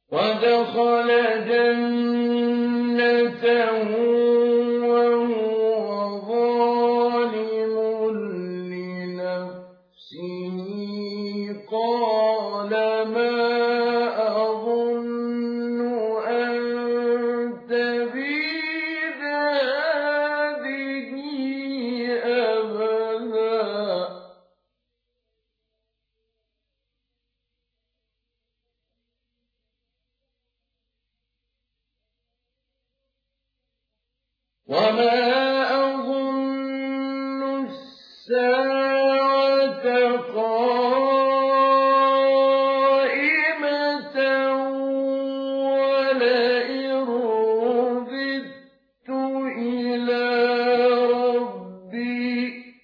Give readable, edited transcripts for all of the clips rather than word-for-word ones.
ودخل جنته وهو ظالم لنفسه قال ما أظن أن تبيد هذه أبدا وما أظن الساعة قائمة ولئن رددت إلى ربي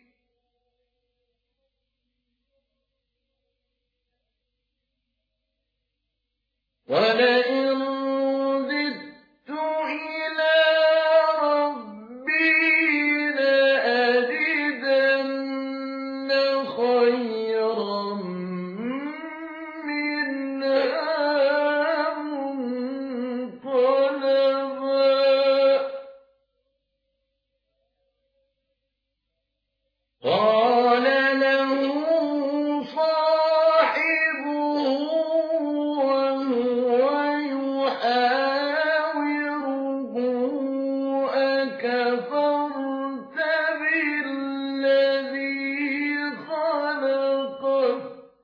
لأجدن خيرا منها منقلبا قال له صاحبه وهو يحاوره أكفرت بالذي خلقك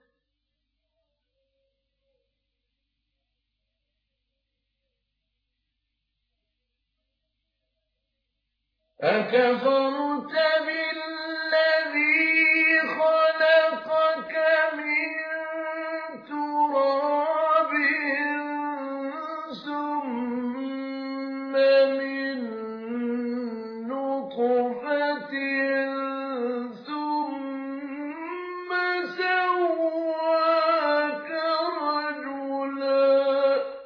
خلقك من تراب ثم من نطفة ثم سواك رجلا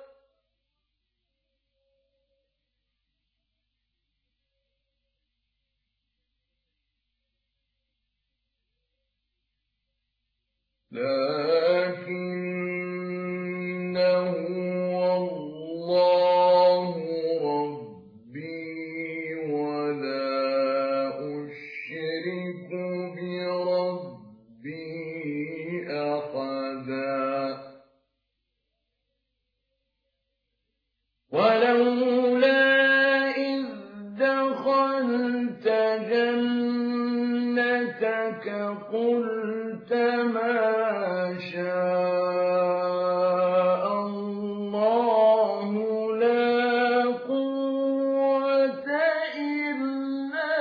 لكن هو الله ربي ولا أشرك بربي أحدا ولولا إذ دخلت جنتك قلت ما شاء الله لا قوة إلا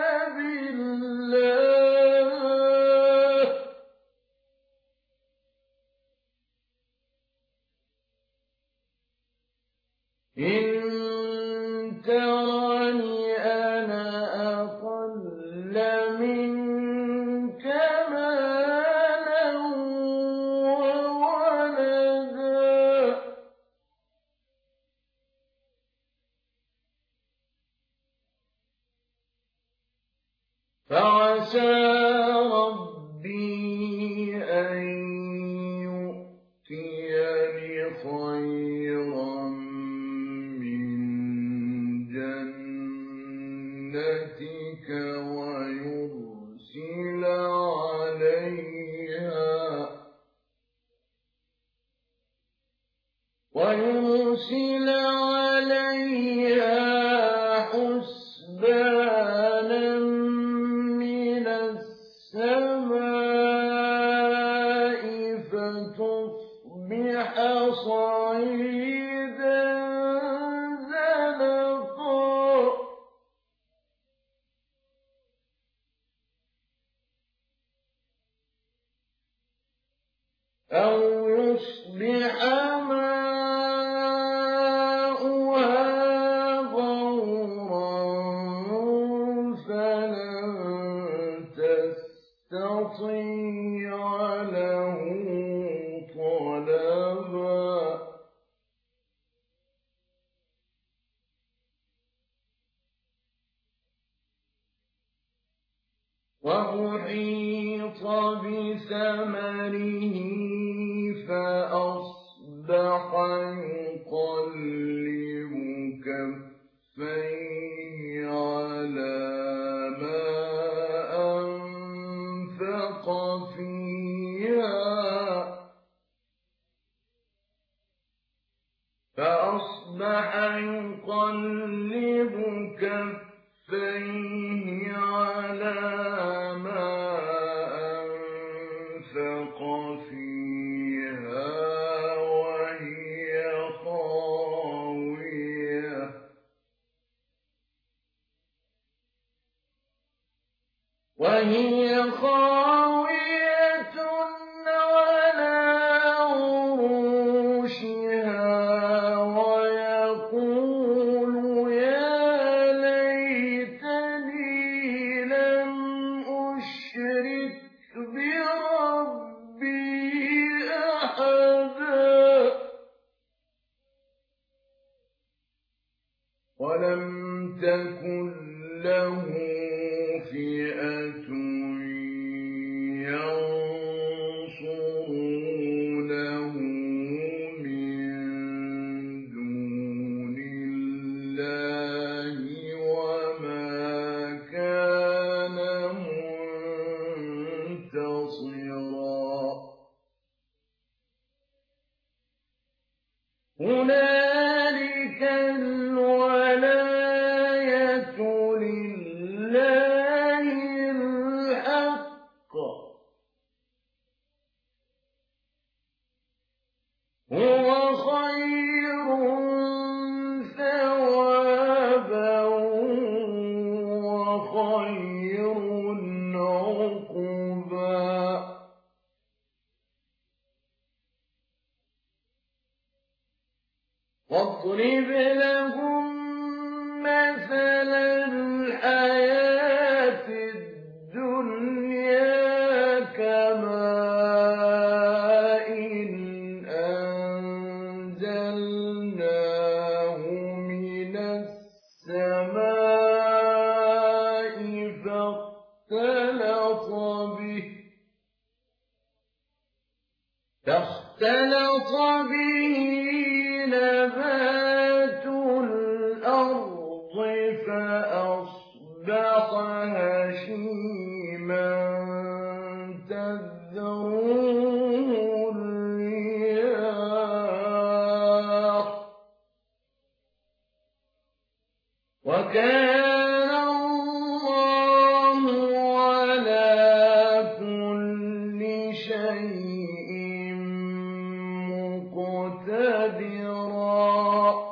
بالله إن ترني أنا أقل منك مالا وولدا فعسى ربي أن يؤتيني خيرا من جنتك ويرسل عليها حسبانا من السماء فتصبح صعيدا زلقا أو يصبح ماؤها غورا فلن تستطيع له طلبا وأحيط بثمره فأصبح فيها فأصبح يقلب كفيه على ما أنفق فيها وهي خاوية على عروشها ويقول يا ليتني لم أشرك بربي أحدا ولم تكن له فئة ينصرونه من دون الله وما كان منتصرا هنالك الولاية لله الحق هو خير ثوابا وخير عقبا واضرب لهم مثل الحياة الدنيا كماء أنزلناه من السماء فاختلط به نبات الأرض فأصبح هشيما تذروه الرياح وكان الله على كل شيء مقتدرا